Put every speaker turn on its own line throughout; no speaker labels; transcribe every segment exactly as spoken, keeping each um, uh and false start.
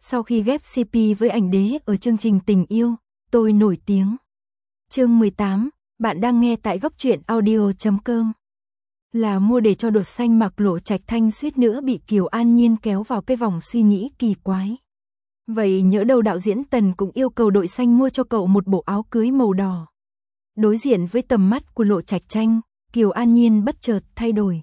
Sau khi ghép xê pê với ảnh đế ở chương trình Tình yêu, tôi nổi tiếng. Chương mười tám, bạn đang nghe tại góc truyện audio chấm com. Là mua để cho đột xanh mặc Lộ Trạch Thanh suýt nữa bị Kiều An Nhiên kéo vào cái vòng suy nghĩ kỳ quái. Vậy nhỡ đâu đạo diễn Tần cũng yêu cầu đội xanh mua cho cậu một bộ áo cưới màu đỏ. Đối diện với tầm mắt của Lộ Trạch Thanh, Kiều An Nhiên bất chợt thay đổi.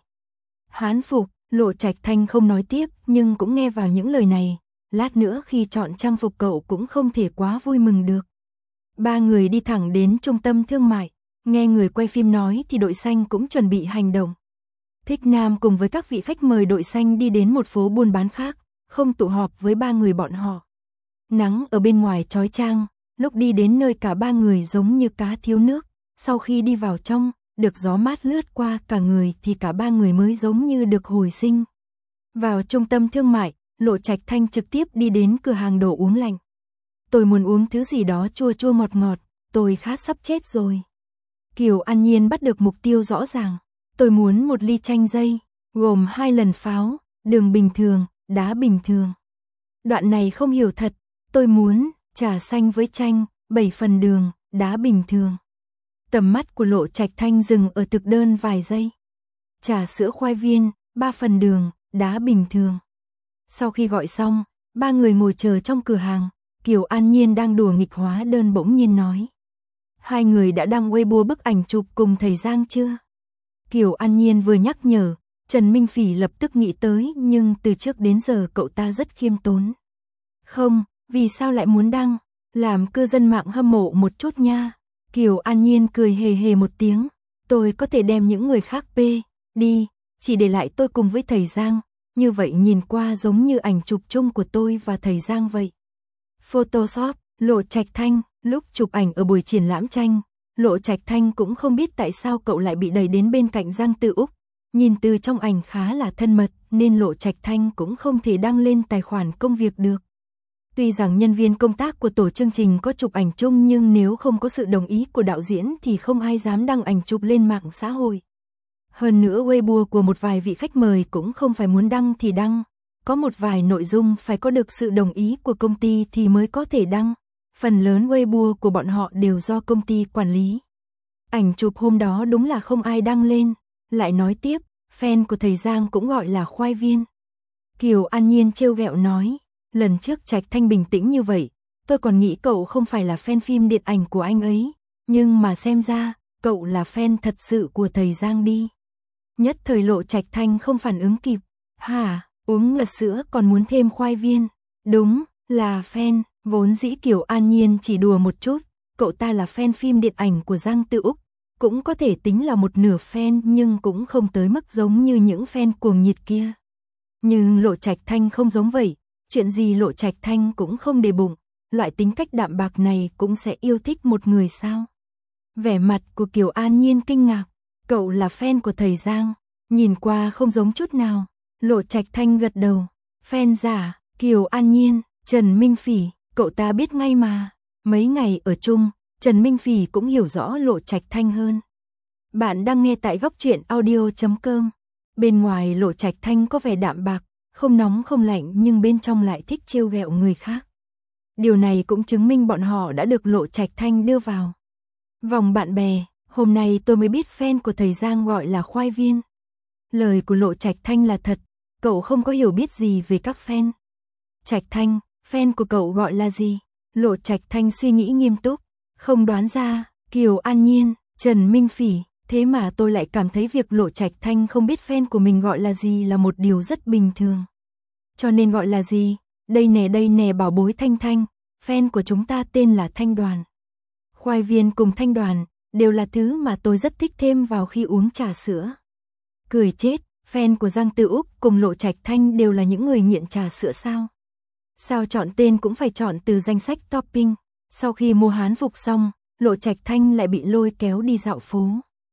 Hán phục, Lộ Trạch Thanh không nói tiếp nhưng cũng nghe vào những lời này. Lát nữa khi chọn trang phục cậu cũng không thể quá vui mừng được. Ba người đi thẳng đến trung tâm thương mại. Nghe người quay phim nói thì đội xanh cũng chuẩn bị hành động. Thích Nam cùng với các vị khách mời đội xanh đi đến một phố buôn bán khác, không tụ họp với ba người bọn họ. Nắng ở bên ngoài chói chang, lúc đi đến nơi cả ba người giống như cá thiếu nước. Sau khi đi vào trong, được gió mát lướt qua cả người thì cả ba người mới giống như được hồi sinh. Vào trung tâm thương mại, Lộ Trạch Thanh trực tiếp đi đến cửa hàng đồ uống lạnh. Tôi muốn uống thứ gì đó chua chua ngọt ngọt, tôi khát sắp chết rồi. Kiều An Nhiên bắt được mục tiêu rõ ràng. Tôi muốn một ly chanh dây, gồm hai lần pháo, đường bình thường, đá bình thường. Đoạn này không hiểu thật, tôi muốn trà xanh với chanh, bảy phần đường, đá bình thường. Tầm mắt của Lộ Trạch Thanh dừng ở thực đơn vài giây. Trà sữa khoai viên, ba phần đường, đá bình thường. Sau khi gọi xong, ba người ngồi chờ trong cửa hàng. Kiều An Nhiên đang đùa nghịch hóa đơn bỗng nhiên nói. Hai người đã đăng Weibo bức ảnh chụp cùng thầy Giang chưa? Kiều An Nhiên vừa nhắc nhở, Trần Minh Phỉ lập tức nghĩ tới nhưng từ trước đến giờ cậu ta rất khiêm tốn. Không, vì sao lại muốn đăng? Làm cư dân mạng hâm mộ một chút nha. Kiều An Nhiên cười hề hề một tiếng. Tôi có thể đem những người khác pê đi, chỉ để lại tôi cùng với thầy Giang. Như vậy nhìn qua giống như ảnh chụp chung của tôi và thầy Giang vậy. Photoshop, Lộ Trạch Thanh, lúc chụp ảnh ở buổi triển lãm tranh, Lộ Trạch Thanh cũng không biết tại sao cậu lại bị đẩy đến bên cạnh Giang Tự Úc. Nhìn từ trong ảnh khá là thân mật nên Lộ Trạch Thanh cũng không thể đăng lên tài khoản công việc được. Tuy rằng nhân viên công tác của tổ chương trình có chụp ảnh chung nhưng nếu không có sự đồng ý của đạo diễn thì không ai dám đăng ảnh chụp lên mạng xã hội. Hơn nữa Weibo của một vài vị khách mời cũng không phải muốn đăng thì đăng. Có một vài nội dung phải có được sự đồng ý của công ty thì mới có thể đăng. Phần lớn Weibo của bọn họ đều do công ty quản lý. Ảnh chụp hôm đó đúng là không ai đăng lên. Lại nói tiếp, fan của thầy Giang cũng gọi là khoai viên. Kiều An Nhiên trêu ghẹo nói, lần trước Trạch Thanh bình tĩnh như vậy, tôi còn nghĩ cậu không phải là fan phim điện ảnh của anh ấy. Nhưng mà xem ra, cậu là fan thật sự của thầy Giang đi. Nhất thời Lộ Trạch Thanh không phản ứng kịp. Hả, uống ngọt sữa còn muốn thêm khoai viên. Đúng, là fan. Vốn dĩ Kiều An Nhiên chỉ đùa một chút. Cậu ta là fan phim điện ảnh của Giang Tự Úc. Cũng có thể tính là một nửa fan nhưng cũng không tới mức giống như những fan cuồng nhiệt kia. Nhưng Lộ Trạch Thanh không giống vậy. Chuyện gì Lộ Trạch Thanh cũng không để bụng. Loại tính cách đạm bạc này cũng sẽ yêu thích một người sao? Vẻ mặt của Kiều An Nhiên kinh ngạc. Cậu là fan của thầy Giang. Nhìn qua không giống chút nào. Lộ Trạch Thanh gật đầu. Fan giả, Kiều An Nhiên, Trần Minh Phỉ, cậu ta biết ngay mà. Mấy ngày ở chung, Trần Minh Phỉ cũng hiểu rõ Lộ Trạch Thanh hơn. Bạn đang nghe tại góc truyện audio chấm com. Bên ngoài Lộ Trạch Thanh có vẻ đạm bạc, không nóng không lạnh nhưng bên trong lại thích trêu ghẹo người khác. Điều này cũng chứng minh bọn họ đã được Lộ Trạch Thanh đưa vào vòng bạn bè. Hôm nay tôi mới biết fan của thầy Giang gọi là khoai viên. Lời của Lộ Trạch Thanh là thật, cậu không có hiểu biết gì về các fan. Trạch Thanh, fan của cậu gọi là gì? Lộ Trạch Thanh suy nghĩ nghiêm túc, không đoán ra. Kiều An Nhiên, Trần Minh Phỉ, thế mà tôi lại cảm thấy việc Lộ Trạch Thanh không biết fan của mình gọi là gì là một điều rất bình thường. Cho nên gọi là gì? Đây nè đây nè bảo bối Thanh Thanh, fan của chúng ta tên là Thanh Đoàn. Khoai viên cùng Thanh Đoàn đều là thứ mà tôi rất thích thêm vào khi uống trà sữa. Cười chết, fan của Giang Tự Úc cùng Lộ Trạch Thanh đều là những người nghiện trà sữa sao? Sao chọn tên cũng phải chọn từ danh sách topping. Sau khi mua hán phục xong, Lộ Trạch Thanh lại bị lôi kéo đi dạo phố.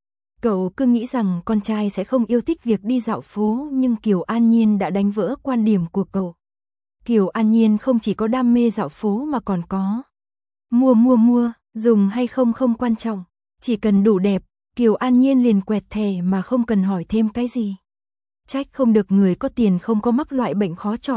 Cậu cứ nghĩ rằng con trai sẽ không yêu thích việc đi dạo phố nhưng Kiều An Nhiên đã đánh vỡ quan điểm của cậu. Kiều An Nhiên không chỉ có đam mê dạo phố mà còn có mua mua mua, dùng hay không không quan trọng. Chỉ cần đủ đẹp, Kiều An Nhiên liền quẹt thẻ mà không cần hỏi thêm cái gì. Trách không được người có tiền không có mắc loại bệnh khó chọn.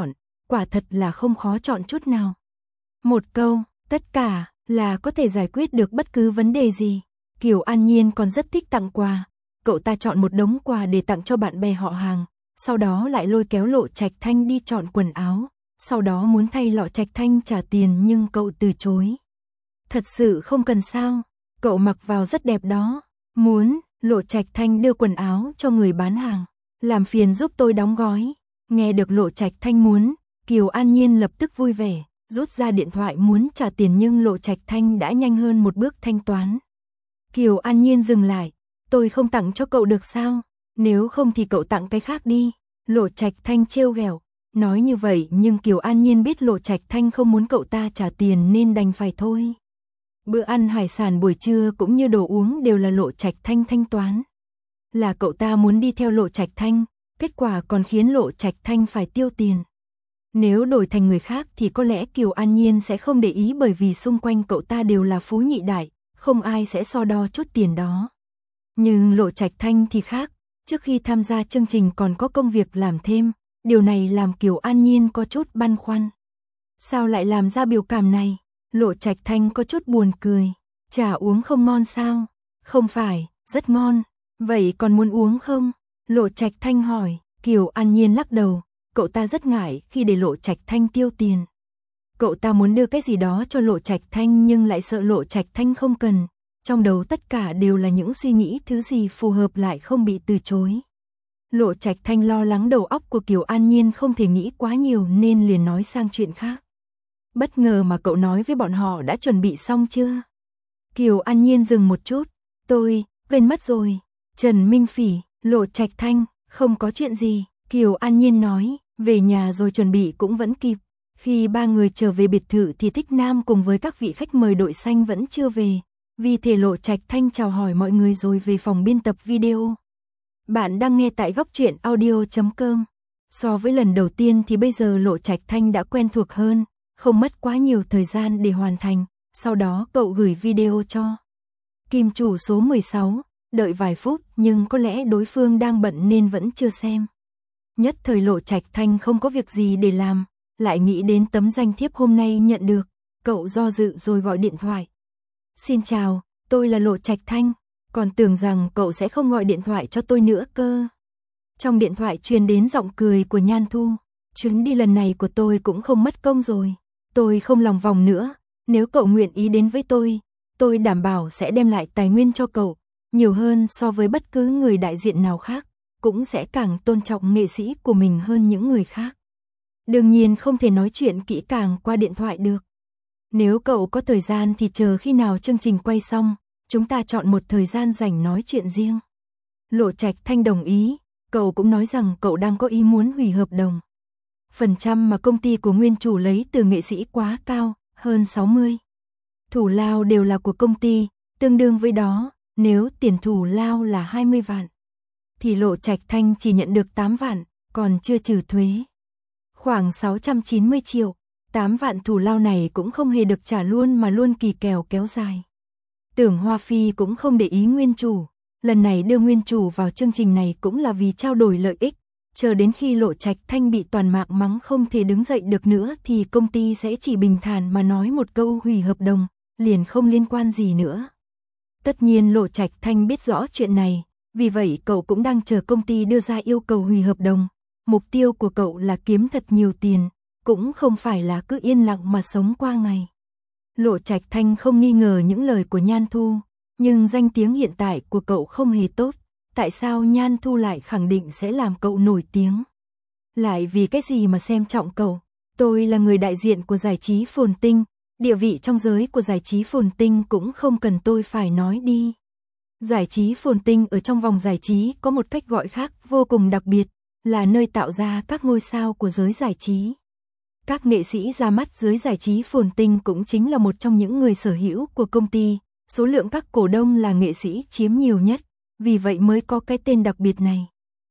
quả thật là không khó chọn chút nào. Một câu, tất cả, là có thể giải quyết được bất cứ vấn đề gì. Kiều An Nhiên còn rất thích tặng quà. Cậu ta chọn một đống quà để tặng cho bạn bè họ hàng, sau đó lại lôi kéo Lộ Trạch Thanh đi chọn quần áo, sau đó muốn thay Lộ Trạch Thanh trả tiền nhưng cậu từ chối. Thật sự không cần sao, cậu mặc vào rất đẹp đó. Muốn, Lộ Trạch Thanh đưa quần áo cho người bán hàng, làm phiền giúp tôi đóng gói. Nghe được Lộ Trạch Thanh muốn, Kiều An Nhiên lập tức vui vẻ, rút ra điện thoại muốn trả tiền nhưng Lộ Trạch Thanh đã nhanh hơn một bước thanh toán. Kiều An Nhiên dừng lại, tôi không tặng cho cậu được sao? Nếu không thì cậu tặng cái khác đi. Lộ Trạch Thanh trêu ghẹo, nói như vậy nhưng Kiều An Nhiên biết Lộ Trạch Thanh không muốn cậu ta trả tiền nên đành phải thôi. Bữa ăn hải sản buổi trưa cũng như đồ uống đều là Lộ Trạch Thanh thanh toán. Là cậu ta muốn đi theo Lộ Trạch Thanh, kết quả còn khiến Lộ Trạch Thanh phải tiêu tiền. Nếu đổi thành người khác thì có lẽ Kiều An Nhiên sẽ không để ý bởi vì xung quanh cậu ta đều là phú nhị đại, không ai sẽ so đo chút tiền đó. Nhưng Lộ Trạch Thanh thì khác, trước khi tham gia chương trình còn có công việc làm thêm, điều này làm Kiều An Nhiên có chút băn khoăn. Sao lại làm ra biểu cảm này? Lộ Trạch Thanh có chút buồn cười. Trà uống không ngon sao? Không phải, rất ngon. Vậy còn muốn uống không? Lộ Trạch Thanh hỏi. Kiều An Nhiên lắc đầu, cậu ta rất ngại khi để Lộ Trạch Thanh tiêu tiền. Cậu ta muốn đưa cái gì đó cho Lộ Trạch Thanh nhưng lại sợ Lộ Trạch Thanh không cần. Trong đầu tất cả đều là những suy nghĩ thứ gì phù hợp lại không bị từ chối. Lộ Trạch Thanh lo lắng đầu óc của Kiều An Nhiên không thể nghĩ quá nhiều nên liền nói sang chuyện khác. Bất ngờ mà cậu nói với bọn họ đã chuẩn bị xong chưa? Kiều An Nhiên dừng một chút. Tôi, quên mất rồi. Trần Minh Phỉ, Lộ Trạch Thanh, không có chuyện gì. Kiều An Nhiên nói, về nhà rồi chuẩn bị cũng vẫn kịp. Khi ba người trở về biệt thự thì Thích Nam cùng với các vị khách mời đội xanh vẫn chưa về. Vì thế Lộ Trạch Thanh chào hỏi mọi người rồi về phòng biên tập video. Bạn đang nghe tại góc truyện audio chấm com. So với lần đầu tiên thì bây giờ Lộ Trạch Thanh đã quen thuộc hơn, không mất quá nhiều thời gian để hoàn thành, sau đó cậu gửi video cho Kim chủ số mười sáu, đợi vài phút nhưng có lẽ đối phương đang bận nên vẫn chưa xem. Nhất thời Lộ Trạch Thanh không có việc gì để làm, lại nghĩ đến tấm danh thiếp hôm nay nhận được, cậu do dự rồi gọi điện thoại. Xin chào, tôi là Lộ Trạch Thanh, còn tưởng rằng cậu sẽ không gọi điện thoại cho tôi nữa cơ. Trong điện thoại truyền đến giọng cười của Nhan Thu, chuyến đi lần này của tôi cũng không mất công rồi, tôi không lòng vòng nữa, nếu cậu nguyện ý đến với tôi, tôi đảm bảo sẽ đem lại tài nguyên cho cậu, nhiều hơn so với bất cứ người đại diện nào khác, cũng sẽ càng tôn trọng nghệ sĩ của mình hơn những người khác. Đương nhiên không thể nói chuyện kỹ càng qua điện thoại được. Nếu cậu có thời gian thì chờ khi nào chương trình quay xong, chúng ta chọn một thời gian rảnh nói chuyện riêng. Lộ Trạch Thanh đồng ý, cậu cũng nói rằng cậu đang có ý muốn hủy hợp đồng. Phần trăm mà công ty của nguyên chủ lấy từ nghệ sĩ quá cao, hơn sáu mươi. Thủ lao đều là của công ty, tương đương với đó, nếu tiền thủ lao là hai mươi vạn, thì Lộ Trạch Thanh chỉ nhận được tám vạn, còn chưa trừ thuế. Khoảng sáu trăm chín mươi triệu. tám vạn thủ lao này cũng không hề được trả luôn mà luôn kỳ kèo kéo dài. Tưởng Hoa Phi cũng không để ý nguyên chủ, lần này đưa nguyên chủ vào chương trình này cũng là vì trao đổi lợi ích, chờ đến khi Lộ Trạch Thanh bị toàn mạng mắng không thể đứng dậy được nữa thì công ty sẽ chỉ bình thản mà nói một câu hủy hợp đồng, liền không liên quan gì nữa. Tất nhiên Lộ Trạch Thanh biết rõ chuyện này, vì vậy cậu cũng đang chờ công ty đưa ra yêu cầu hủy hợp đồng. Mục tiêu của cậu là kiếm thật nhiều tiền, cũng không phải là cứ yên lặng mà sống qua ngày. Lộ Trạch Thanh không nghi ngờ những lời của Nhan Thu, nhưng danh tiếng hiện tại của cậu không hề tốt, tại sao Nhan Thu lại khẳng định sẽ làm cậu nổi tiếng? Lại vì cái gì mà xem trọng cậu? Tôi là người đại diện của giải trí Phồn Tinh, địa vị trong giới của giải trí Phồn Tinh cũng không cần tôi phải nói đi. Giải trí Phồn Tinh ở trong vòng giải trí có một cách gọi khác vô cùng đặc biệt, là nơi tạo ra các ngôi sao của giới giải trí. Các nghệ sĩ ra mắt dưới giải trí Phồn Tinh cũng chính là một trong những người sở hữu của công ty, số lượng các cổ đông là nghệ sĩ chiếm nhiều nhất, vì vậy mới có cái tên đặc biệt này.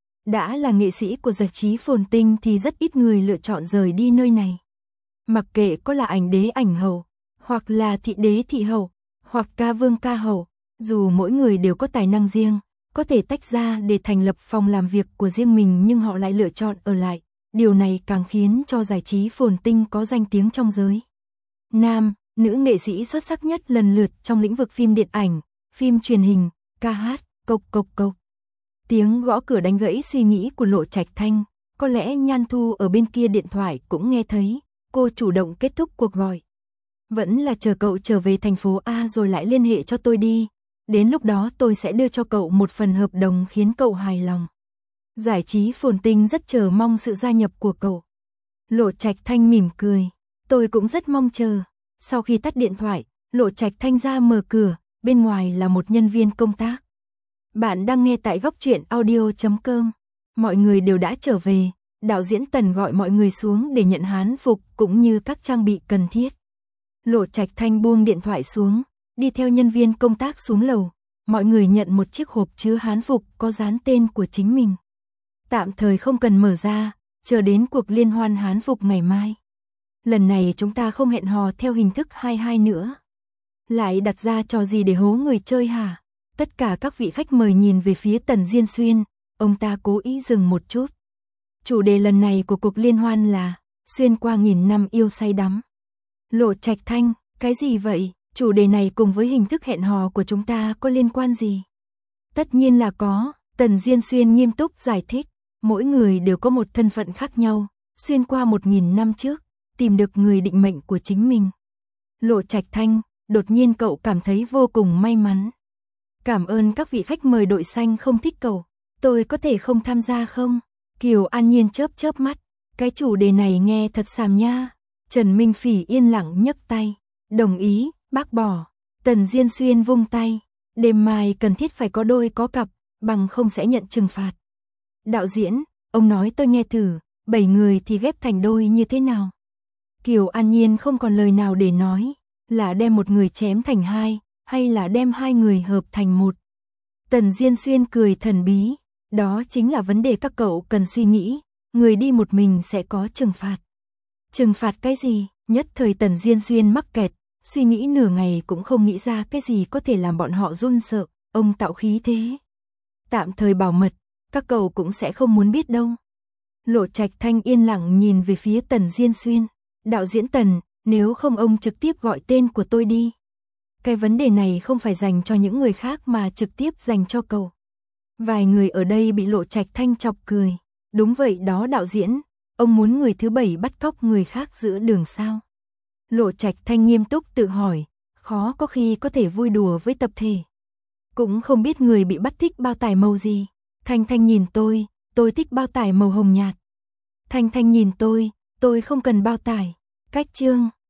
Đã là nghệ sĩ của giải trí Phồn Tinh thì rất ít người lựa chọn rời đi nơi này. Mặc kệ có là ảnh đế ảnh hậu, hoặc là thị đế thị hậu, hoặc ca vương ca hậu, dù mỗi người đều có tài năng riêng, có thể tách ra để thành lập phòng làm việc của riêng mình nhưng họ lại lựa chọn ở lại, điều này càng khiến cho giải trí phồn tinh có danh tiếng trong giới. Nam, nữ nghệ sĩ xuất sắc nhất lần lượt trong lĩnh vực phim điện ảnh, phim truyền hình, ca hát, cộc cộc cộc. Tiếng gõ cửa đánh gãy suy nghĩ của Lộ Trạch Thanh, có lẽ Nhan Thu ở bên kia điện thoại cũng nghe thấy, cô chủ động kết thúc cuộc gọi. Vẫn là chờ cậu trở về thành phố A rồi lại liên hệ cho tôi đi, đến lúc đó tôi sẽ đưa cho cậu một phần hợp đồng khiến cậu hài lòng. Giải trí phồn tinh rất chờ mong sự gia nhập của cậu. Lộ Trạch Thanh mỉm cười, tôi cũng rất mong chờ. Sau khi tắt điện thoại, Lộ Trạch Thanh ra mở cửa, bên ngoài là một nhân viên công tác. Bạn đang nghe tại góc truyện audio chấm com. Mọi người đều đã trở về, đạo diễn Tần gọi mọi người xuống để nhận hán phục cũng như các trang bị cần thiết. Lộ Trạch Thanh buông điện thoại xuống, đi theo nhân viên công tác xuống lầu. Mọi người nhận một chiếc hộp chứa hán phục có dán tên của chính mình. Tạm thời không cần mở ra, chờ đến cuộc liên hoan hán phục ngày mai. Lần này chúng ta không hẹn hò theo hình thức hai hai nữa. Lại đặt ra trò gì để hố người chơi hả? Tất cả các vị khách mời nhìn về phía Tần Diên Xuyên, ông ta cố ý dừng một chút. Chủ đề lần này của cuộc liên hoan là xuyên qua nghìn năm yêu say đắm. Lộ Trạch Thanh, cái gì vậy? Chủ đề này cùng với hình thức hẹn hò của chúng ta có liên quan gì? Tất nhiên là có, Tần Diên Xuyên nghiêm túc giải thích. Mỗi người đều có một thân phận khác nhau, xuyên qua một nghìn năm trước, tìm được người định mệnh của chính mình. Lộ Trạch Thanh, đột nhiên cậu cảm thấy vô cùng may mắn. Cảm ơn các vị khách mời đội xanh không thích cậu, tôi có thể không tham gia không? Kiều An Nhiên chớp chớp mắt, cái chủ đề này nghe thật xàm nha. Trần Minh Phỉ yên lặng nhấc tay, đồng ý, bác bỏ. Tần Diên Xuyên vung tay, đêm mai cần thiết phải có đôi có cặp, bằng không sẽ nhận trừng phạt. Đạo diễn, ông nói tôi nghe thử, bảy người thì ghép thành đôi như thế nào? Kiều An Nhiên không còn lời nào để nói, là đem một người chém thành hai, hay là đem hai người hợp thành một? Tần Diên Xuyên cười thần bí, đó chính là vấn đề các cậu cần suy nghĩ, người đi một mình sẽ có trừng phạt. Trừng phạt cái gì? Nhất thời Tần Diên Xuyên mắc kẹt, suy nghĩ nửa ngày cũng không nghĩ ra cái gì có thể làm bọn họ run sợ, ông tạo khí thế. Tạm thời bảo mật, các cậu cũng sẽ không muốn biết đâu. Lộ Trạch Thanh yên lặng nhìn về phía Tần Diên Xuyên. Đạo diễn Tần, nếu không ông trực tiếp gọi tên của tôi đi. Cái vấn đề này không phải dành cho những người khác mà trực tiếp dành cho cậu. Vài người ở đây bị Lộ Trạch Thanh chọc cười. Đúng vậy đó đạo diễn, ông muốn người thứ bảy bắt cóc người khác giữa đường sao? Lộ Trạch Thanh nghiêm túc tự hỏi, khó có khi có thể vui đùa với tập thể. Cũng không biết người bị bắt thích bao tải màu gì. Thanh Thanh nhìn tôi, tôi thích bao tải màu hồng nhạt. Thanh Thanh nhìn tôi, tôi không cần bao tải. Cách chương